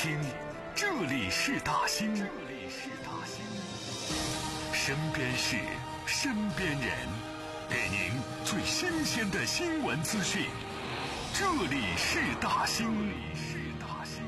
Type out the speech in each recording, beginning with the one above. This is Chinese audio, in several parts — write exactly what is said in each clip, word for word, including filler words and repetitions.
听，这里是大兴，这里是大兴，身边事，身边人，给您最新鲜的新闻资讯。这里是大兴，这里是大兴。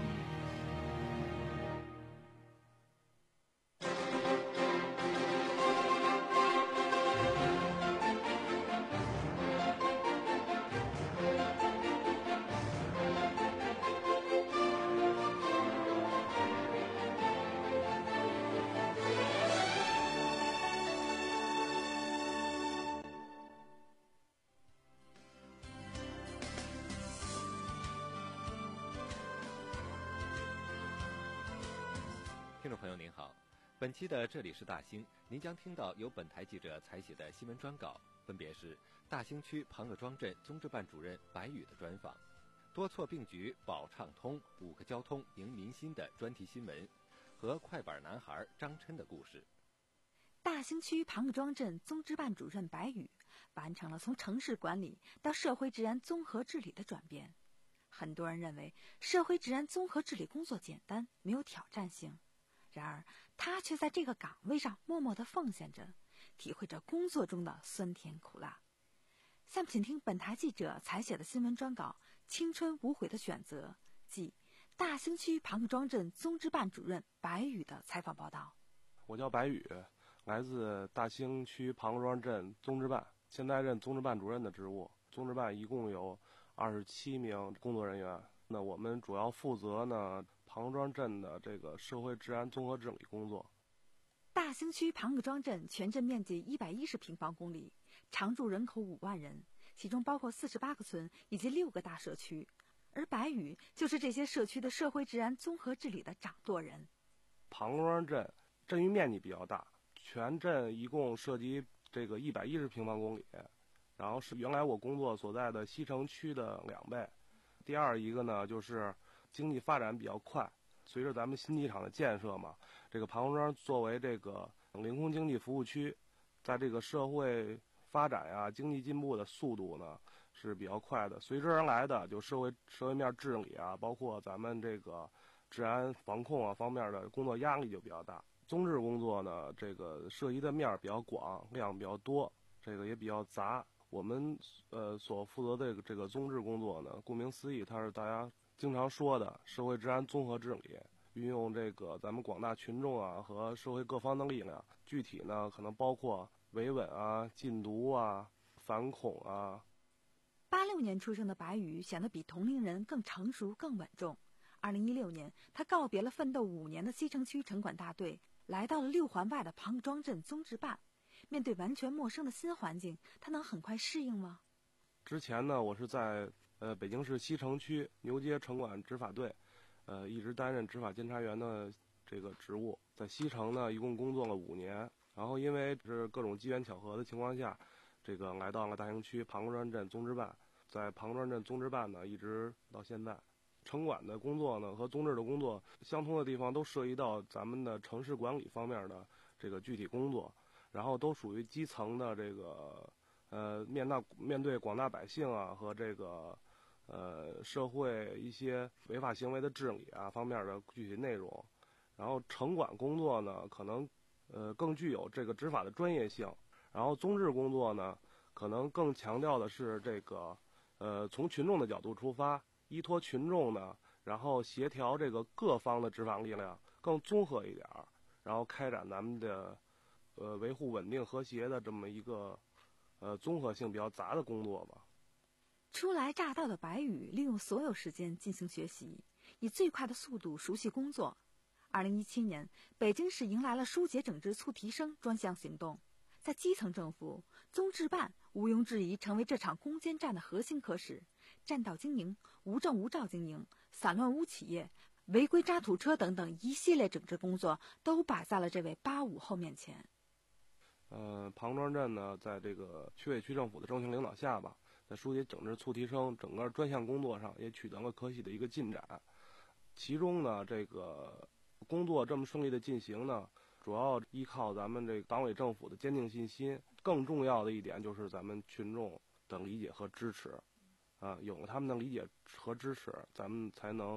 听众朋友您好，本期的这里是大兴，您将听到由本台记者采写的新闻专稿，分别是大兴区庞各庄镇综治办主任白宇的专访，多措并举保畅通，五个交通迎民心的专题新闻，和快板男孩张琛的故事。 大兴区庞各庄镇综治办主任白宇完成了从城市管理到社会治安综合治理的转变。很多人认为社会治安综合治理工作简单，没有挑战性，然而他却在这个岗位上默默地奉献着，体会着工作中的酸甜苦辣。下面请听本台记者采写的新闻专稿《青春无悔的选择》，即大兴区庞各庄镇综治办主任白宇的采访报道。 我叫白宇，来自大兴区庞各庄镇综治办，现在任综治办主任的职务。综治办一共有二十七名工作人员，那我们主要负责呢庞各庄镇的这个社会治安综合治理工作。 大兴区庞各庄镇全镇面积一百一十平方公里，常住人口五万人，其中包括四十八个村以及六个大社区，而白宇就是这些社区的社会治安综合治理的掌舵人。 庞各庄镇镇域面积比较大，全镇一共涉及这个一百一十平方公里，然后是原来我工作所在的西城区的两倍。第二一个呢，就是经济发展比较快，随着咱们新机场的建设嘛，这个庞各庄作为这个领空经济服务区，在这个社会发展呀、经济进步的速度呢是比较快的，随之而来的就社会社会面治理啊，包括咱们这个治安防控啊方面的工作压力就比较大。综治工作呢，这个涉及的面比较广，量比较多，这个也比较杂。我们呃所负责的这个这个综治工作呢，顾名思义，它是大家经常说的社会治安综合治理，运用这个咱们广大群众啊和社会各方的力量，具体呢可能包括维稳啊、禁毒啊、反恐啊。 八六年出生的白宇显得比同龄人更成熟、更稳重。二零一六年，他告别了奋斗五年的西城区城管大队，来到了六环外的庞各庄镇综治办。面对完全陌生的新环境，他能很快适应吗？ 之前呢，我是在呃北京市西城区牛街城管执法队，呃一直担任执法监察员的这个职务。在西城呢，一共工作了五年，然后因为是各种机缘巧合的情况下，这个来到了大兴区庞各庄镇综治办。在庞各庄镇综治办呢，一直到现在。城管的工作呢和综治的工作相通的地方，都涉及到咱们的城市管理方面的这个具体工作。然后都属于基层的这个呃面大面对广大百姓啊和这个呃社会一些违法行为的治理啊方面的具体内容。然后城管工作呢可能呃更具有这个执法的专业性，然后综治工作呢可能更强调的是这个呃从群众的角度出发，依托群众呢，然后协调这个各方的执法力量，更综合一点，然后开展咱们的呃，维护稳定和谐的这么一个呃综合性比较杂的工作吧。 初来乍到的白宇利用所有时间进行学习，以最快的速度熟悉工作。二零一七年，北京市迎来了疏解整治促提升专项行动，在基层政府，综治办毋庸置疑成为这场攻坚战的核心科室。占道经营、无证无照经营、散乱无企业、违规渣土车等等一系列整治工作都摆在了这位八五后面前。 呃，庞各庄镇呢，在这个区委区政府的重情领导下吧，在疏解整治促提升整个专项工作上也取得了可喜的一个进展。其中呢，这个工作这么顺利的进行呢，主要依靠咱们这个党委政府的坚定信心。更重要的一点就是咱们群众的理解和支持，啊，有了他们的理解和支持，咱们才能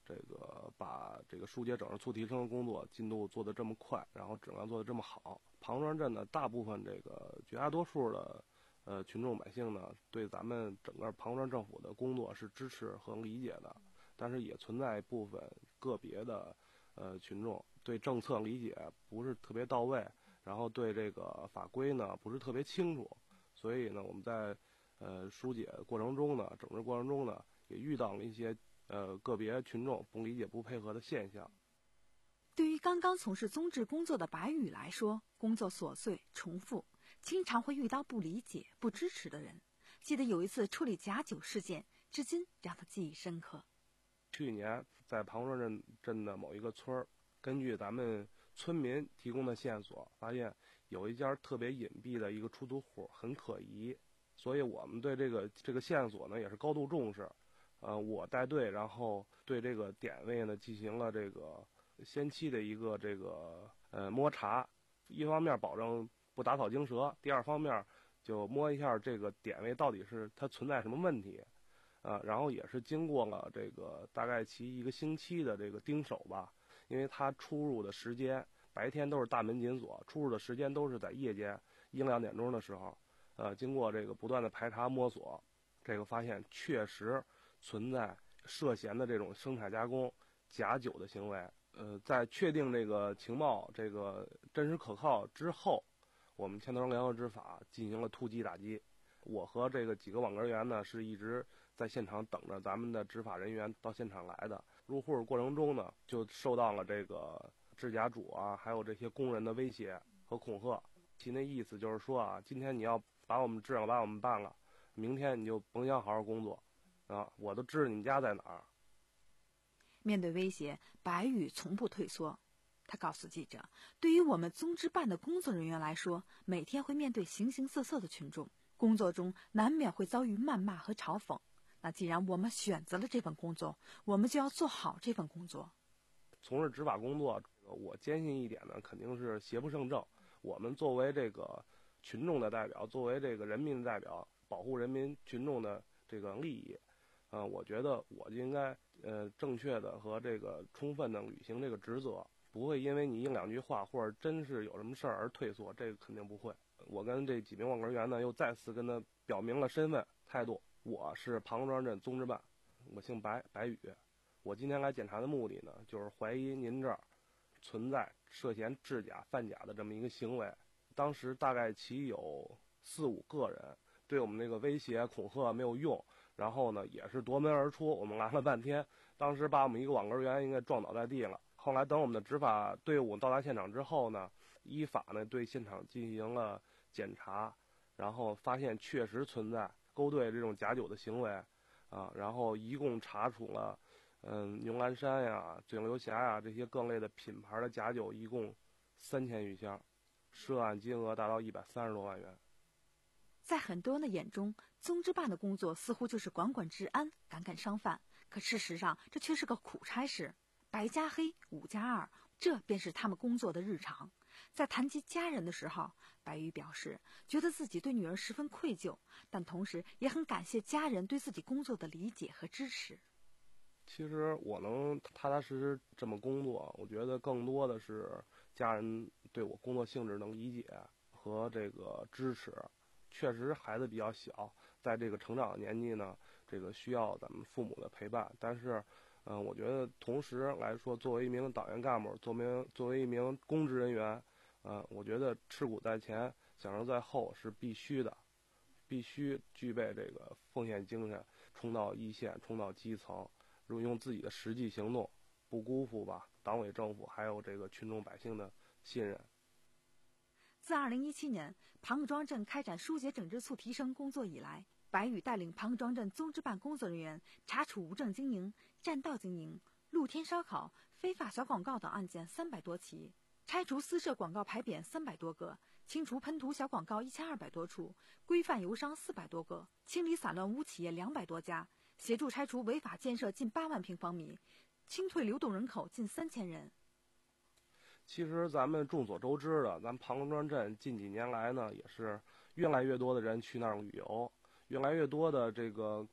这个把这个疏解整治促提升的工作进度做得这么快，然后质量做得这么好。庞庄镇的大部分这个绝大多数的呃群众百姓呢，对咱们整个庞庄政府的工作是支持和理解的，但是也存在部分个别的呃群众对政策理解不是特别到位，然后对这个法规呢不是特别清楚，所以呢我们在呃疏解过程中呢，整治过程中呢，也遇到了一些呃个别群众不理解不配合的现象。 对于刚刚从事综治工作的白宇来说，工作琐碎重复，经常会遇到不理解不支持的人。记得有一次处理假酒事件，至今让他记忆深刻。 去年在庞庄镇镇的某一个村儿，根据咱们村民提供的线索，发现有一家特别隐蔽的一个出租户很可疑，所以我们对这个这个线索呢也是高度重视。呃，我带队，然后对这个点位呢进行了这个先期的一个这个呃摸查，一方面保证不打草惊蛇，第二方面就摸一下这个点位到底是它存在什么问题。啊，然后也是经过了这个大概其一个星期的这个盯守吧，因为他出入的时间白天都是大门紧锁，出入的时间都是在夜间一两点钟的时候，呃，经过这个不断的排查摸索，这个发现确实存在涉嫌的这种生产加工假酒的行为。呃，在确定这个情报这个真实可靠之后，我们千头联合执法进行了突击打击。我和这个几个网格员呢是一直在现场等着咱们的执法人员到现场来的。入户过程中呢，就受到了这个制假主啊，还有这些工人的威胁和恐吓。其那意思就是说啊，今天你要把我们质量把我们办了，明天你就甭想好好工作啊！我都知道你们家在哪儿。 面对威胁，白宇从不退缩。他告诉记者，对于我们综治办的工作人员来说，每天会面对形形色色的群众，工作中难免会遭遇谩骂和嘲讽。那既然我们选择了这份工作，我们就要做好这份工作。 从事执法工作，我坚信一点呢，肯定是邪不胜正。我们作为这个群众的代表，作为这个人民的代表，保护人民群众的这个利益，呃，我觉得我就应该呃正确的和这个充分的履行这个职责，不会因为你一两句话或者真是有什么事儿而退缩，这个肯定不会。我跟这几名网格员呢，又再次跟他表明了身份态度。我是庞庄镇综治办，我姓白，白宇。我今天来检查的目的呢，就是怀疑您这儿存在涉嫌制假贩假的这么一个行为。当时大概其有四五个人，对我们那个威胁恐吓没有用，然后呢也是夺门而出。我们拦了半天，当时把我们一个网格员应该撞倒在地了。后来等我们的执法队伍到达现场之后呢，依法呢对现场进行了检查，然后发现确实存在勾兑这种假酒的行为，啊，然后一共查处了，嗯，牛栏山呀、嘴流峡呀这些各类的品牌的假酒，一共三千余箱，涉案金额达到一百三十多万元。 在很多人的眼中，综治办的工作似乎就是管管治安、赶赶商贩，可事实上这却是个苦差事。白加黑，五加二，这便是他们工作的日常。在谈及家人的时候，白宇表示觉得自己对女儿十分愧疚，但同时也很感谢家人对自己工作的理解和支持。 其实我能踏踏实实这么工作，我觉得更多的是家人对我工作性质能理解和这个支持。确实孩子比较小，在这个成长的年纪呢，这个需要咱们父母的陪伴，但是嗯，我觉得同时来说，作为一名党员干部，作为作为一名公职人员，呃，我觉得吃苦在前，享受在后是必须的，必须具备这个奉献精神，冲到一线，冲到基层，用自己的实际行动，不辜负吧党委政府还有这个群众百姓的信任。 自二零一七年庞各庄镇开展疏解整治促提升工作以来，白宇带领庞各庄镇综治办工作人员查处无证经营、占道经营、露天烧烤、非法小广告等案件三百多起，拆除私设广告牌匾三百多个，清除喷涂小广告一千二百多处，规范油商四百多个，清理散乱污企业两百多家，协助拆除违法建设近八万平方米，清退流动人口近三千人。 其实咱们众所周知的，咱庞各庄镇近几年来呢，也是越来越多的人去那儿旅游，越来越多的这个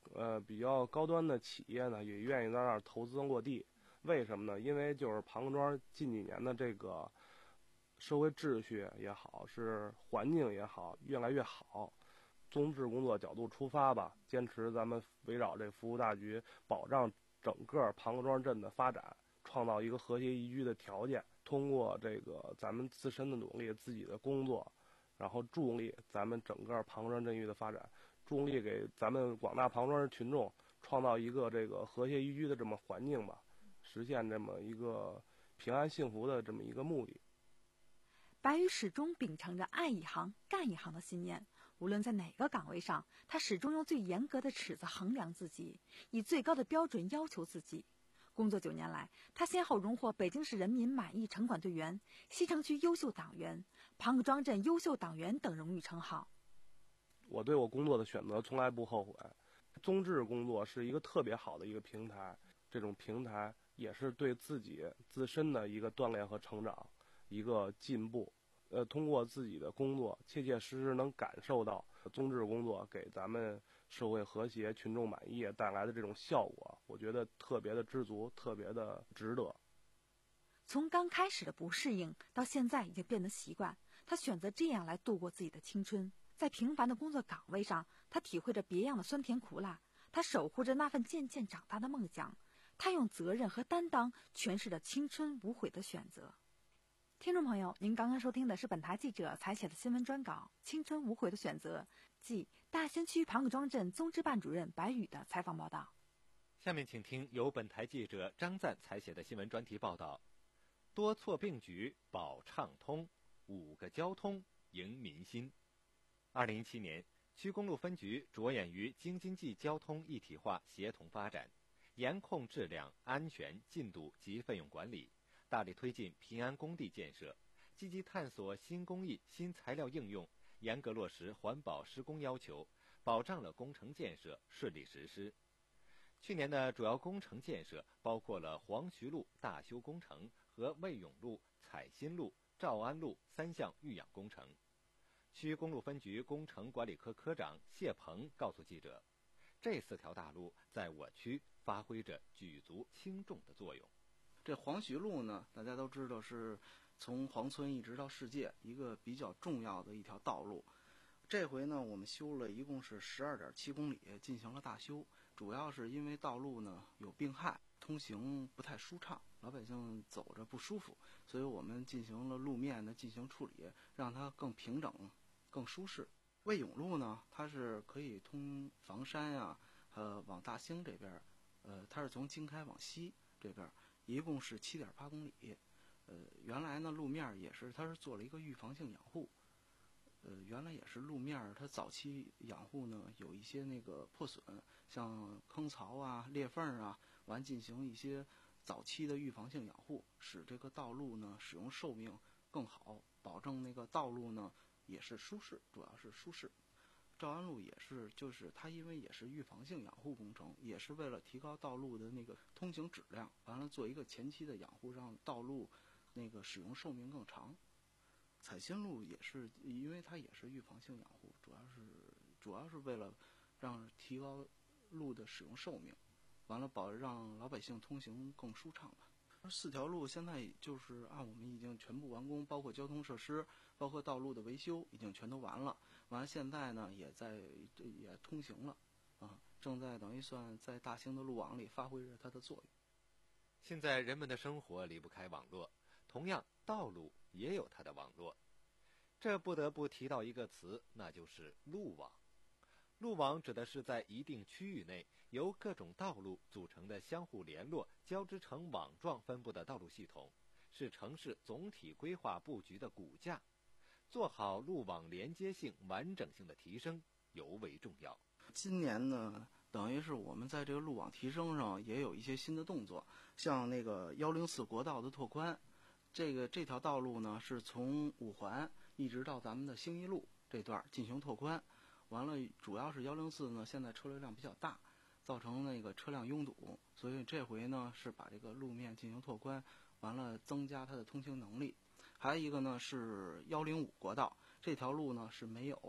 呃比较高端的企业呢，也愿意在那儿投资落地。为什么呢？因为就是庞各庄近几年的这个社会秩序也好，是环境也好，越来越好。综治工作角度出发吧，坚持咱们围绕这服务大局，保障整个庞各庄镇的发展，创造一个和谐宜居的条件。通过这个咱们自身的努力，自己的工作，然后助力咱们整个庞各庄镇域的发展，助力给咱们广大庞各庄群众创造一个这个和谐宜居的这么环境吧，实现这么一个平安幸福的这么一个目的。 白宇始终秉承着爱一行干一行的信念，无论在哪个岗位上，他始终用最严格的尺子衡量自己，以最高的标准要求自己。工作九年来，他先后荣获北京市人民满意城管队员、西城区优秀党员、庞各庄镇优秀党员等荣誉称号。 我对我工作的选择从来不后悔。综治工作是一个特别好的一个平台，这种平台也是对自己自身的一个锻炼和成长，一个进步。呃，通过自己的工作，切切实实能感受到综治工作给咱们社会和谐、群众满意带来的这种效果，我觉得特别的知足，特别的值得。 从刚开始的不适应，到现在已经变得习惯，他选择这样来度过自己的青春。在平凡的工作岗位上，他体会着别样的酸甜苦辣，他守护着那份渐渐长大的梦想，他用责任和担当诠释着青春无悔的选择。听众朋友，您刚刚收听的是本台记者采写的新闻专稿《青春无悔的选择》，即大兴区庞各庄镇综治办主任白宇的采访报道。 下面请听由本台记者张赞采写的新闻专题报道：多措并举保畅通，五个交通迎民心。二零一七年，区公路分局着眼于京津冀交通一体化协同发展，严控质量、安全、进度及费用管理，大力推进平安工地建设，积极探索新工艺、新材料应用，严格落实环保施工要求，保障了工程建设顺利实施。去年的主要工程建设包括了黄徐路大修工程和魏永路、采新路、兆安路三项育养工程。区公路分局工程管理科科长谢鹏告诉记者，这四条大路在我区发挥着举足轻重的作用。 这黄徐路呢，大家都知道是从黄村一直到世界一个比较重要的一条道路。这回呢，我们修了一共是十二点七公里，进行了大修。主要是因为道路呢有病害，通行不太舒畅，老百姓走着不舒服，所以我们进行了路面的进行处理，让它更平整、更舒适。魏永路呢，它是可以通房山呀、啊，呃，往大兴这边，呃，它是从经开往西这边，一共是七点八公里。呃，原来呢路面也是，它是做了一个预防性养护。呃，原来也是路面，它早期养护呢有一些那个破损，像坑槽啊、裂缝啊，完进行一些早期的预防性养护，使这个道路呢使用寿命更好，保证那个道路呢也是舒适，主要是舒适。兆安路也是，就是它因为也是预防性养护工程，也是为了提高道路的那个通行质量，完了做一个前期的养护，让道路那个使用寿命更长。采新路也是，因为它也是预防性养护，主要是主要是为了让提高路的使用寿命，完了保让老百姓通行更舒畅吧。四条路现在就是按我们已经全部完工，包括交通设施，包括道路的维修已经全都完了。完了现在呢也在也通行了，啊，正在等于算在大兴的路网里发挥着它的作用。 现在人们的生活离不开网络，同样道路也有它的网络。这不得不提到一个词，那就是路网。路网指的是在一定区域内由各种道路组成的相互联络、交织成网状分布的道路系统，是城市总体规划布局的骨架。做好路网连接性、完整性的提升尤为重要。 今年呢，等于是我们在这个路网提升上也有一些新的动作，像那个幺零四国道的拓宽，这个这条道路呢是从五环一直到咱们的兴义路这段进行拓宽。完了，主要是幺零四呢，现在车流量比较大，造成那个车辆拥堵，所以这回呢是把这个路面进行拓宽，完了增加它的通行能力。还有一个呢是幺零五国道，这条路呢是没有，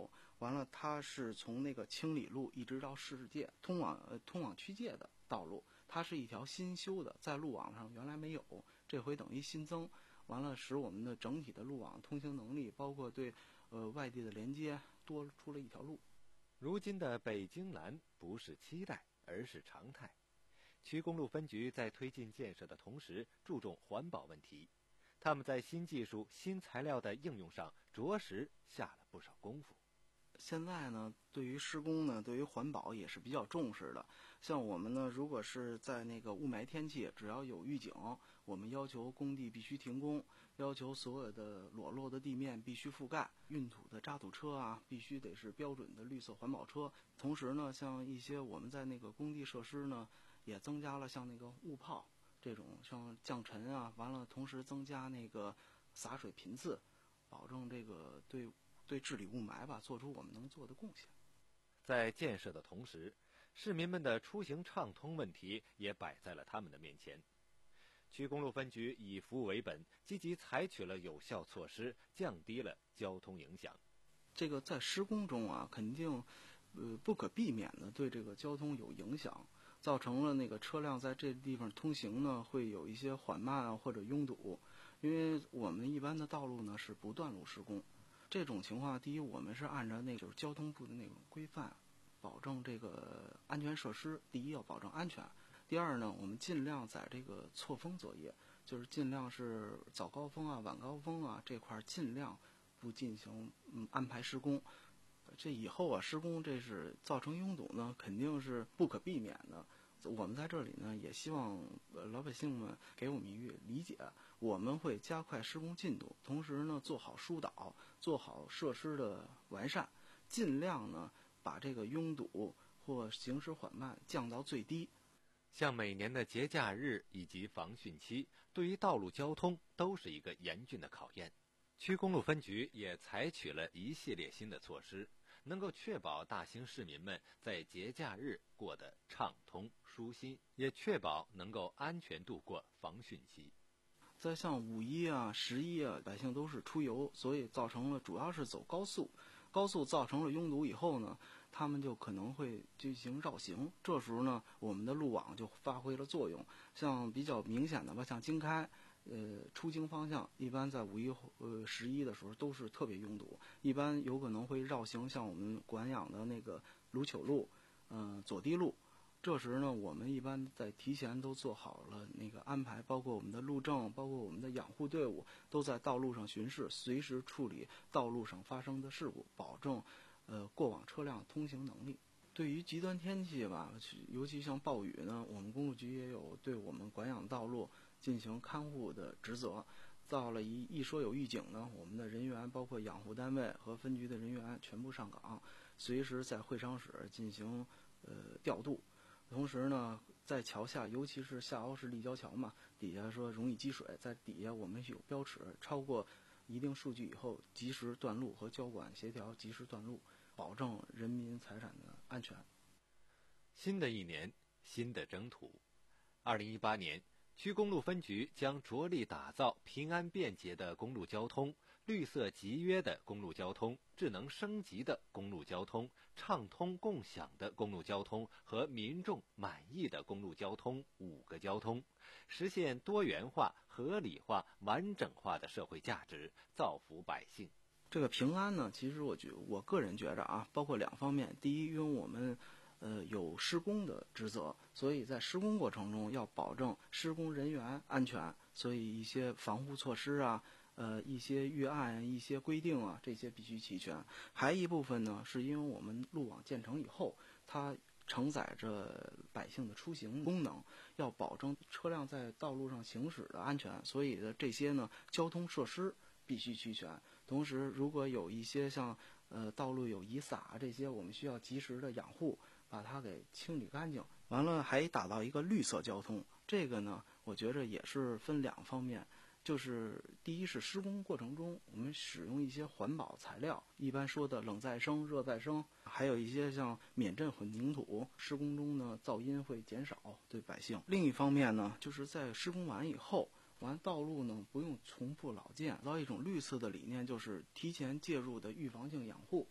完了，它是从那个清理路一直到世界通往呃通往区界的道路，它是一条新修的，在路网上原来没有，这回等于新增，完了使我们的整体的路网通行能力，包括对呃外地的连接多出了一条路。 如今的北京南不是期待，而是常态。区公路分局在推进建设的同时，注重环保问题。他们在新技术、新材料的应用上着实下了不少功夫。 现在呢，对于施工呢，对于环保也是比较重视的。像我们呢，如果是在那个雾霾天气，只要有预警，我们要求工地必须停工，要求所有的裸露的地面必须覆盖，运土的渣土车啊，必须得是标准的绿色环保车。同时呢，像一些我们在那个工地设施呢，也增加了像那个雾炮这种像降尘啊，完了同时增加那个洒水频次，保证这个对对治理雾霾吧做出我们能做的贡献。 在建设的同时，市民们的出行畅通问题也摆在了他们的面前。区公路分局以服务为本，积极采取了有效措施，降低了交通影响。 这个在施工中啊，肯定呃不可避免的对这个交通有影响，造成了那个车辆在这地方通行呢会有一些缓慢啊或者拥堵。因为我们一般的道路呢是不断路施工，这种情况，第一，我们是按照那就是交通部的那种规范，保证这个安全设施。第一要保证安全，第二呢，我们尽量在这个错峰作业，就是尽量是早高峰啊、晚高峰啊这块尽量不进行嗯安排施工。这以后啊，施工这是造成拥堵呢，肯定是不可避免的。我们在这里呢，也希望呃老百姓们给我们一个理解，我们会加快施工进度，同时呢做好疏导，做好设施的完善，尽量呢把这个拥堵或行驶缓慢降到最低。 像每年的节假日以及防汛期，对于道路交通都是一个严峻的考验。区公路分局也采取了一系列新的措施，能够确保大兴市民们在节假日过得畅通舒心，也确保能够安全度过防汛期。 在像五一啊、十一啊，百姓都是出游，所以造成了主要是走高速，高速造成了拥堵以后呢，他们就可能会进行绕行。这时候呢，我们的路网就发挥了作用。像比较明显的吧，像京开。呃，出京方向一般在五一、呃十一的时候都是特别拥堵，一般有可能会绕行，像我们管养的那个卢糗路、嗯、呃、左堤路。这时呢，我们一般在提前都做好了那个安排，包括我们的路政，包括我们的养护队伍，都在道路上巡视，随时处理道路上发生的事故，保证呃过往车辆通行能力。对于极端天气吧，尤其像暴雨呢，我们公路局也有对我们管养道路进行看护的职责。到了一一说有预警呢，我们的人员包括养护单位和分局的人员全部上岗，随时在会商室进行呃调度。同时呢，在桥下，尤其是下凹式立交桥嘛，底下说容易积水，在底下我们有标尺，超过一定数据以后，及时断路和交管协调及时断路，保证人民财产的安全。 新的一年，新的征途。二零一八年，区公路分局将着力打造平安便捷的公路交通、绿色集约的公路交通、智能升级的公路交通、畅通共享的公路交通和民众满意的公路交通五个交通，实现多元化、合理化、完整化的社会价值，造福百姓。 这个平安呢，其实我觉我个人觉着啊，包括两方面。第一，因为我们呃有施工的职责，所以在施工过程中要保证施工人员安全，所以一些防护措施啊，呃一些预案、一些规定啊，这些必须齐全。还一部分呢，是因为我们路网建成以后，它承载着百姓的出行功能，要保证车辆在道路上行驶的安全，所以的这些呢交通设施必须齐全。同时，如果有一些像呃道路有遗撒这些，我们需要及时的养护，把它给清理干净。完了，还打造一个绿色交通。这个呢，我觉着也是分两方面，就是第一是施工过程中我们使用一些环保材料，一般说的冷再生、热再生，还有一些像免震混凝土，施工中呢噪音会减少对百姓。另一方面呢，就是在施工完以后。完道路呢不用重复老建，到一种绿色的理念，就是提前介入的预防性养护。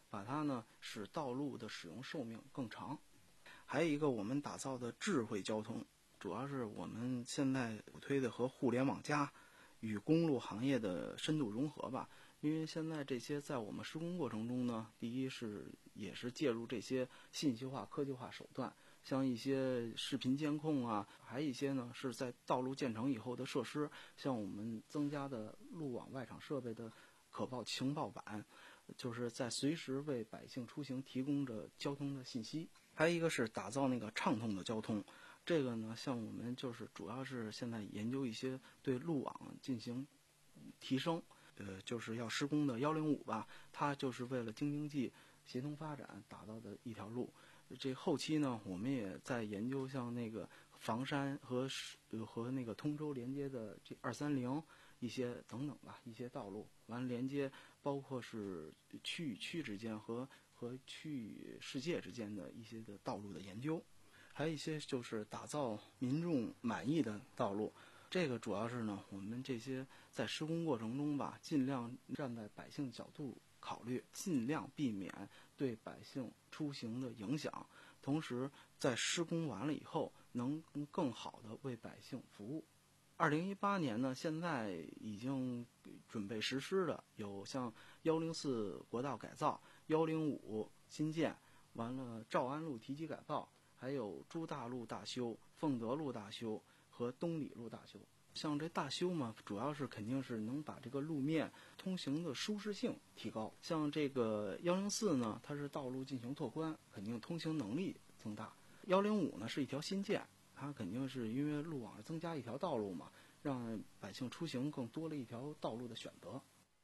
把它呢使道路的使用寿命更长。还有一个我们打造的智慧交通，主要是我们现在主推的和互联网加与公路行业的深度融合吧。因为现在这些在我们施工过程中呢，第一是也是介入这些信息化、科技化手段，像一些视频监控啊，还有一些呢是在道路建成以后的设施，像我们增加的路网外场设备的可报情报板，就是在随时为百姓出行提供着交通的信息。还有一个是打造那个畅通的交通，这个呢，像我们就是主要是现在研究一些对路网进行提升，呃，就是要施工的幺零五吧，它就是为了京津冀协同发展打造的一条路。这后期呢，我们也在研究像那个房山和呃和那个通州连接的这二三零一些等等吧，一些道路，完了连接包括是区与区之间和和区域世界之间的一些的道路的研究，还有一些就是打造民众满意的道路。这个主要是呢，我们这些在施工过程中吧，尽量站在百姓角度考虑，尽量避免对百姓出行的影响，同时在施工完了以后，能更好的为百姓服务。二零一八年呢，现在已经准备实施的有像幺零四国道改造、幺零五新建，完了诏安路提级改造，还有朱大路大修、凤德路大修和东里路大修。像这大修嘛，主要是肯定是能把这个路面通行的舒适性提高。像这个幺零四呢，它是道路进行拓宽，肯定通行能力增大。幺零五呢是一条新建，它肯定是因为路网增加一条道路嘛，让百姓出行更多了一条道路的选择。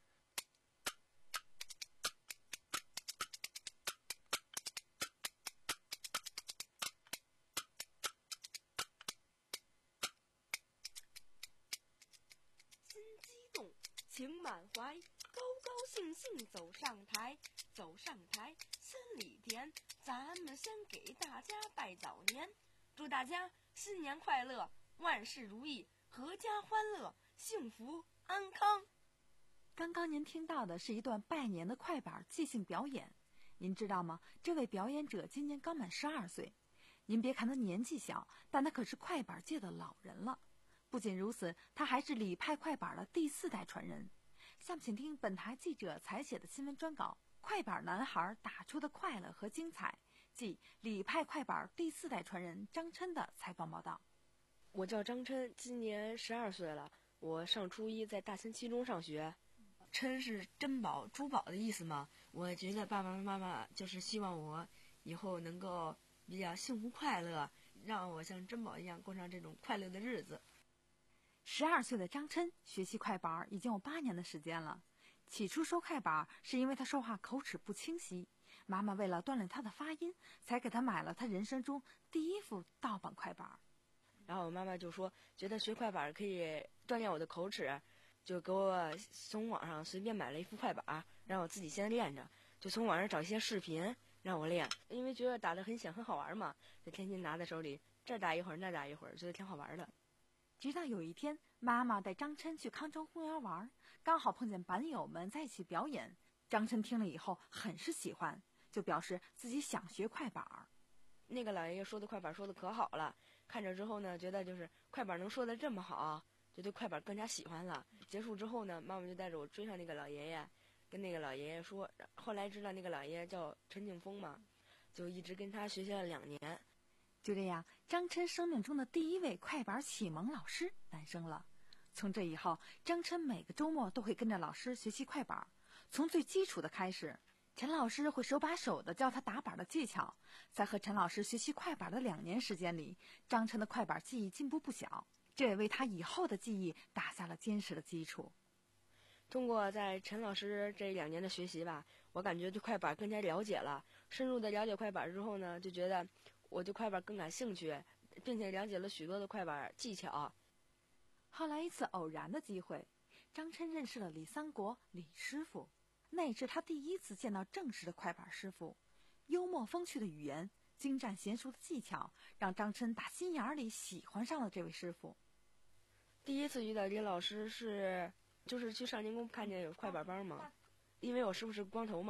心激动，情满怀，高高兴兴走上台，走上台，心里甜。咱们先给大家拜早年，祝大家新年快乐，万事如意，阖家欢乐，幸福安康。 刚刚您听到的是一段拜年的快板即兴表演，您知道吗？这位表演者今年刚满十二岁。您别看他年纪小，但他可是快板界的老人了。不仅如此，他还是李派快板的第四代传人。下面请听本台记者采写的新闻专稿《快板男孩打出的快乐和精彩》，即李派快板第四代传人张琛的采访报道。 我叫张琛，今年十二岁了，我上初一，在大兴七中上学。琛是珍宝、珠宝的意思吗？我觉得爸爸妈妈就是希望我以后能够比较幸福快乐，让我像珍宝一样过上这种快乐的日子。 十二岁的张琛学习快板已经有八年的时间了。起初收快板是因为他说话口齿不清晰，妈妈为了锻炼他的发音，才给他买了他人生中第一副盗版快板。 然后我妈妈就说，觉得学快板可以锻炼我的口齿，就给我从网上随便买了一副快板，让我自己先练着，就从网上找一些视频让我练，因为觉得打得很响很好玩嘛，就天天拿在手里，这打一会儿那打一会儿，觉得挺好玩的。 直到有一天，妈妈带张琛去康庄公园玩，刚好碰见板友们在一起表演。张琛听了以后很是喜欢，就表示自己想学快板。 那个老爷爷说的快板说的可好了，看着之后呢，觉得就是快板能说的这么好，就对快板更加喜欢了。结束之后呢，妈妈就带着我追上那个老爷爷，跟那个老爷爷说，后来知道那个老爷爷叫陈景峰嘛，就一直跟他学习了两年。 就这样，张琛生命中的第一位快板启蒙老师诞生了。从这以后，张琛每个周末都会跟着老师学习快板，从最基础的开始。陈老师会手把手地教他打板的技巧，在和陈老师学习快板的两年时间里，张琛的快板技艺进步不小，这也为他以后的技艺打下了坚实的基础。 通过在陈老师这两年的学习吧，我感觉对快板更加了解了。深入的了解快板之后呢，就觉得我对快板更感兴趣，并且了解了许多的快板技巧。 后来一次偶然的机会，张琛认识了李三国李师傅，那是他第一次见到正式的快板师傅。幽默风趣的语言，精湛娴熟的技巧，让张琛打心眼里喜欢上了这位师傅。 第一次遇到李老师是就是去少年宫看见有快板班嘛，因为我师傅是光头嘛，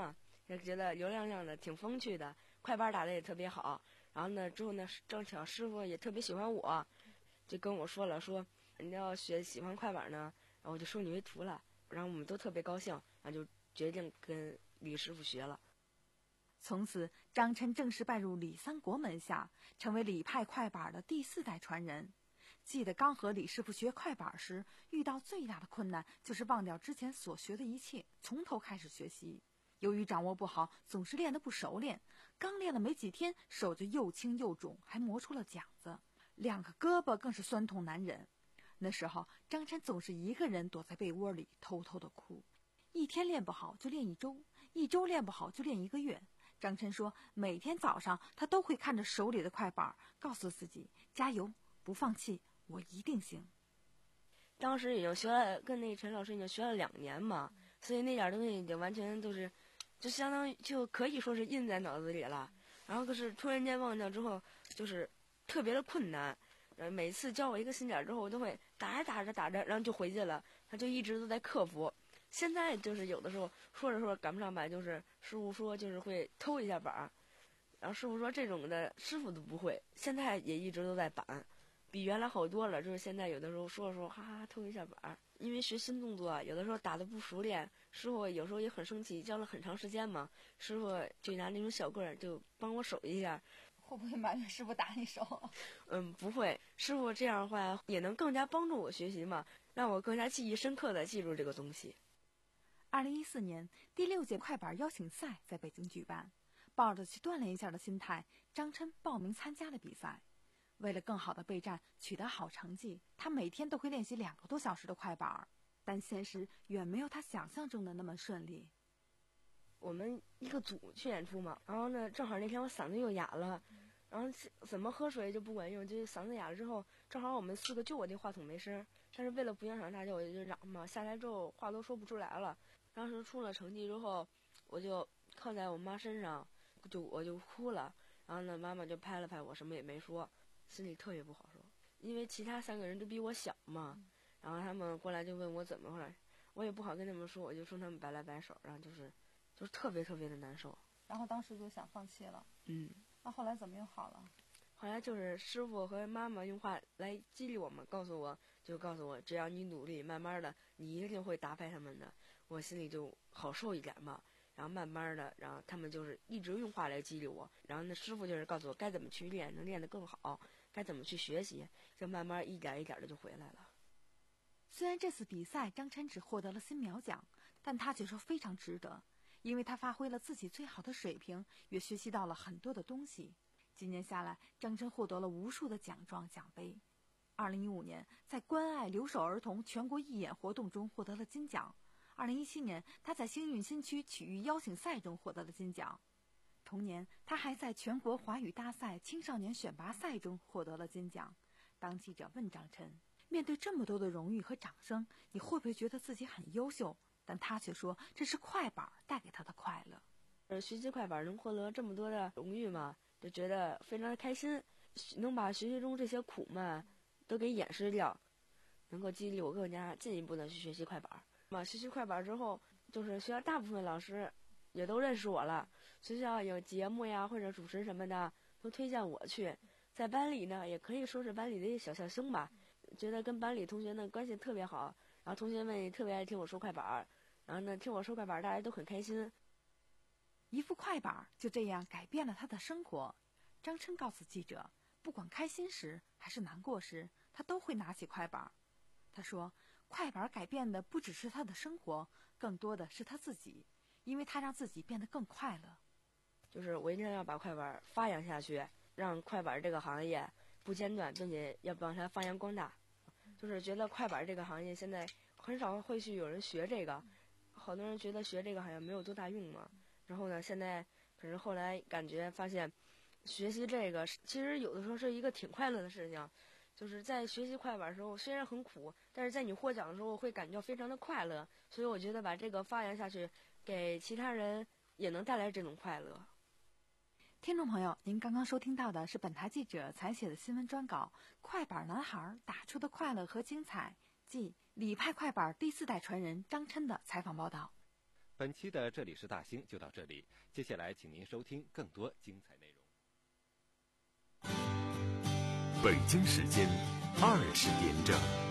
也觉得流亮亮的，挺风趣的，快板打得也特别好。然后呢，之后呢，正巧师傅也特别喜欢我，就跟我说了，说你要学喜欢快板呢，然后我就收你为徒了。然后我们都特别高兴，然后就决定跟李师傅学了。 从此，张琛正式拜入李三国门下，成为李派快板的第四代传人。记得刚和李师傅学快板时，遇到最大的困难就是忘掉之前所学的一切，从头开始学习。由于掌握不好，总是练得不熟练，刚练了没几天，手就又青又肿，还磨出了茧子，两个胳膊更是酸痛难忍。那时候，张琛总是一个人躲在被窝里偷偷的哭，一天练不好就练一周，一周练不好就练一个月。张琛说，每天早上他都会看着手里的快板，告诉自己加油，不放弃，我一定行。 当时已经学了，跟那陈老师已经学了两年嘛，所以那点东西已经完全都是，就相当于就可以说是印在脑子里了。然后可是突然间忘掉之后，就是特别的困难。呃，每次教我一个新点之后，我都会打着打着打着，然后就回去了。他就一直都在克服。现在就是有的时候说着说着赶不上板，就是师傅说就是会偷一下板，然后师傅说这种的师傅都不会，现在也一直都在板，比原来好多了。就是现在有的时候说着说着哈哈偷一下板，因为学新动作，有的时候打得不熟练，师傅有时候也很生气，教了很长时间嘛，师傅就拿那种小棍儿就帮我手一下。 会不会埋怨师傅打你手？ 嗯，不会，师傅这样的话也能更加帮助我学习嘛，让我更加记忆深刻的记住这个东西。 二零一四年，第六届快板邀请赛在北京举办，抱着去锻炼一下的心态，张琛报名参加了比赛。为了更好的备战，取得好成绩，他每天都会练习两个多小时的快板，但现实远没有他想象中的那么顺利。 我们一个组去演出嘛，然后呢，正好那天我嗓子又哑了，然后怎么喝水就不管用，就是嗓子哑了之后，正好我们四个就我这话筒没声，但是为了不影响大家，我就嚷嘛，下来之后话都说不出来了。当时出了成绩之后，我就靠在我妈身上，就我就哭了，然后呢，妈妈就拍了拍我，什么也没说，心里特别不好受，因为其他三个人都比我小嘛，然后他们过来就问我怎么回来，我也不好跟他们说，我就冲他们摆来摆手，然后就是就是特别特别的难受， 然后当时就想放弃了。 嗯， 那后来怎么又好了？ 后来就是师傅和妈妈用话来激励我们，告诉我就告诉我，只要你努力，慢慢的你一定会打败他们的。我心里就好受一点嘛，然后慢慢的，然后他们就是一直用话来激励我，然后那师傅就是告诉我该怎么去练，能练得更好，该怎么去学习，就慢慢一点一点的就回来了。 虽然这次比赛张琛只获得了新苗奖，但他却说非常值得，因为他发挥了自己最好的水平，也学习到了很多的东西。几年下来，张琛获得了无数的奖状奖杯。二零一五年，在关爱留守儿童全国义演活动中获得了金奖。二零一七年，他在星运新区曲艺邀请赛中获得了金奖。同年，他还在全国华语大赛青少年选拔赛中获得了金奖。当记者问张琛，面对这么多的荣誉和掌声，你会不会觉得自己很优秀？但他却说，这是快板带给他的快乐。 呃，学习快板能获得这么多的荣誉嘛，就觉得非常的开心，能把学习中这些苦嘛都给掩饰掉，能够激励我更加进一步的去学习快板。嘛，学习快板之后，就是学校大部分老师也都认识我了，学校有节目呀或者主持什么的都推荐我去，在班里呢也可以说是班里的一个小笑星吧，觉得跟班里同学呢关系特别好，然后同学们也特别爱听我说快板，然后呢听我说快板大家都很开心。 一副快板就这样改变了他的生活。张琛告诉记者，不管开心时还是难过时，他都会拿起快板。他说，快板改变的不只是他的生活，更多的是他自己，因为他让自己变得更快乐。 就是我一定要把快板发扬下去，让快板这个行业不间断，并且要帮它发扬光大。就是觉得快板这个行业现在很少会去有人学这个，好多人觉得学这个好像没有多大用嘛。然后呢，现在可是后来感觉发现，学习这个其实有的时候是一个挺快乐的事情。就是在学习快板的时候，虽然很苦，但是在你获奖的时候会感觉非常的快乐。所以我觉得把这个发扬下去，给其他人也能带来这种快乐。 听众朋友，您刚刚收听到的是本台记者采写的新闻专稿《快板男孩打出的快乐和精彩》，即李派快板第四代传人张琛的采访报道。 本期的这里是大兴就到这里，接下来请您收听更多精彩内容。 北京时间二十点整。